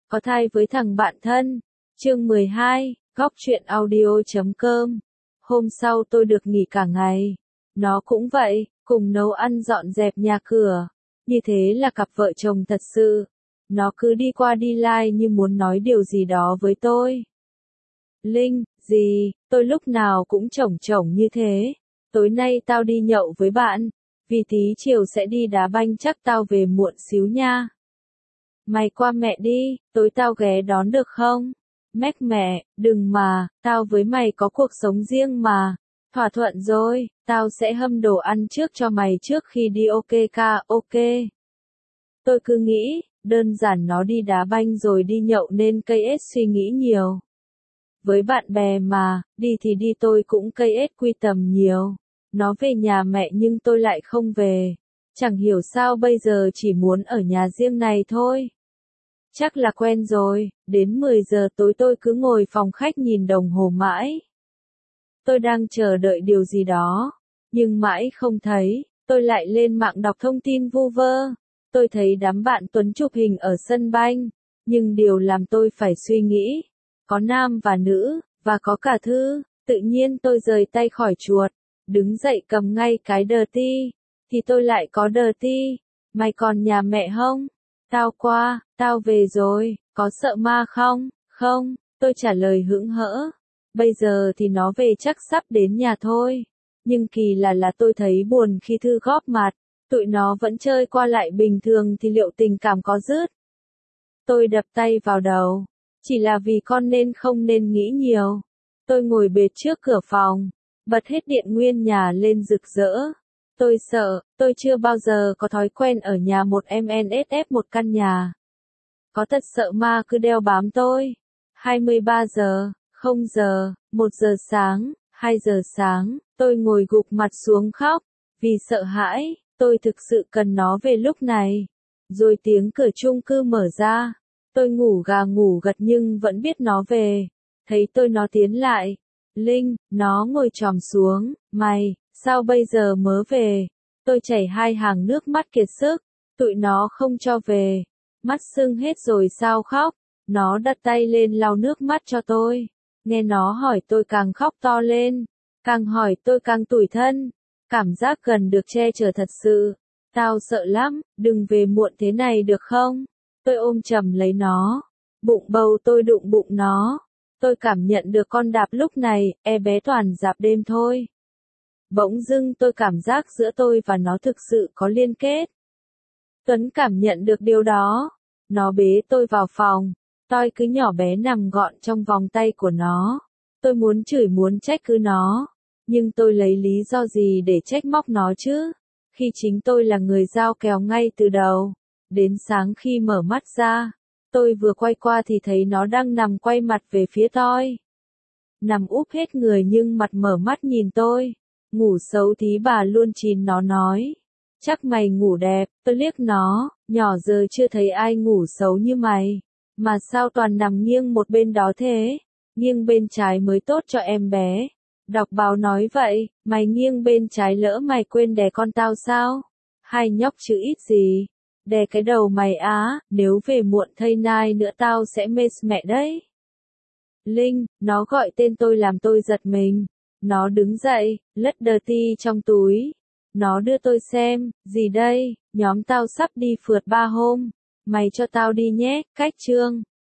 Có thai với thằng bạn thân. Chương 12, góc truyện audio.com. Hôm sau tôi được nghỉ cả ngày. Nó cũng vậy, cùng nấu ăn dọn dẹp nhà cửa. Như thế là cặp vợ chồng thật sự. Nó cứ đi qua đi lại như muốn nói điều gì đó với tôi. Linh, gì, tôi lúc nào cũng chổng chổng như thế. Tối nay tao đi nhậu với bạn. Vì tí chiều sẽ đi đá banh, chắc tao về muộn xíu nha. Mày qua mẹ đi, tối tao ghé đón được không? Mách mẹ, đừng mà, tao với mày có cuộc sống riêng mà. Thỏa thuận rồi, tao sẽ hâm đồ ăn trước cho mày trước khi đi, ok ca, ok. Tôi cứ nghĩ, đơn giản nó đi đá banh rồi đi nhậu nên cây ết suy nghĩ nhiều. Với bạn bè mà, đi thì đi, tôi cũng cây ết quy tầm nhiều. Nó về nhà mẹ nhưng tôi lại không về. Chẳng hiểu sao bây giờ chỉ muốn ở nhà riêng này thôi. Chắc là quen rồi, đến 10 giờ tối tôi cứ ngồi phòng khách nhìn đồng hồ mãi. Tôi đang chờ đợi điều gì đó, nhưng mãi không thấy, tôi lại lên mạng đọc thông tin vu vơ. Tôi thấy đám bạn Tuấn chụp hình ở sân banh, nhưng điều làm tôi phải suy nghĩ, có nam và nữ, và có cả Thư, tự nhiên tôi rời tay khỏi chuột, đứng dậy cầm ngay cái đờ ti, thì tôi lại có đờ ti, mày còn nhà mẹ không? Tao qua, tao về rồi, có sợ ma không? Không, tôi trả lời hững hỡ. Bây giờ thì nó về chắc sắp đến nhà thôi. Nhưng kỳ là tôi thấy buồn khi Thư góp mặt. Tụi nó vẫn chơi qua lại bình thường thì liệu tình cảm có dứt? Tôi đập tay vào đầu. Chỉ là vì con nên không nên nghĩ nhiều. Tôi ngồi bệt trước cửa phòng, bật hết điện nguyên nhà lên rực rỡ. Tôi sợ, tôi chưa bao giờ có thói quen ở nhà một MNSF, một căn nhà. Có thật sợ ma cứ đeo bám tôi. 23 giờ, 0 giờ, 1 giờ sáng, 2 giờ sáng, tôi ngồi gục mặt xuống khóc. Vì sợ hãi, tôi thực sự cần nó về lúc này. Rồi tiếng cửa chung cư mở ra. Tôi ngủ gà ngủ gật nhưng vẫn biết nó về. Thấy tôi nó tiến lại. Linh, nó ngồi chòm xuống. Mày, sao bây giờ mới về? Tôi chảy 2 hàng nước mắt kiệt sức. Tụi nó không cho về. Mắt sưng hết rồi sao khóc? Nó đặt tay lên lau nước mắt cho tôi. Nghe nó hỏi tôi càng khóc to lên. Càng hỏi tôi càng tủi thân. Cảm giác gần được che chở thật sự. Tao sợ lắm, đừng về muộn thế này được không? Tôi ôm chầm lấy nó. Bụng bầu tôi đụng bụng nó. Tôi cảm nhận được con đạp lúc này, bé toàn dạp đêm thôi. Bỗng dưng tôi cảm giác giữa tôi và nó thực sự có liên kết. Tuấn cảm nhận được điều đó. Nó bế tôi vào phòng. Tôi cứ nhỏ bé nằm gọn trong vòng tay của nó. Tôi muốn chửi muốn trách cứ nó. Nhưng tôi lấy lý do gì để trách móc nó chứ? Khi chính tôi là người giao kèo ngay từ đầu. Đến sáng khi mở mắt ra, tôi vừa quay qua thì thấy nó đang nằm quay mặt về phía tôi. Nằm úp hết người nhưng mặt mở mắt nhìn tôi. Ngủ xấu tí bà luôn chín, nó nói. Chắc mày ngủ đẹp, tôi liếc nó, nhỏ giờ chưa thấy ai ngủ xấu như mày. Mà sao toàn nằm nghiêng một bên đó thế? Nghiêng bên trái mới tốt cho em bé. Đọc báo nói vậy, mày nghiêng bên trái lỡ mày quên đè con tao sao? Hai nhóc chứ ít gì. Đè cái đầu mày á, nếu về muộn thây nai nữa tao sẽ mê mẹ đấy. Linh, nó gọi tên tôi làm tôi giật mình. Nó đứng dậy, lất đờ ti trong túi. Nó đưa tôi xem, gì đây, nhóm tao sắp đi phượt 3 hôm. Mày cho tao đi nhé, cách chương.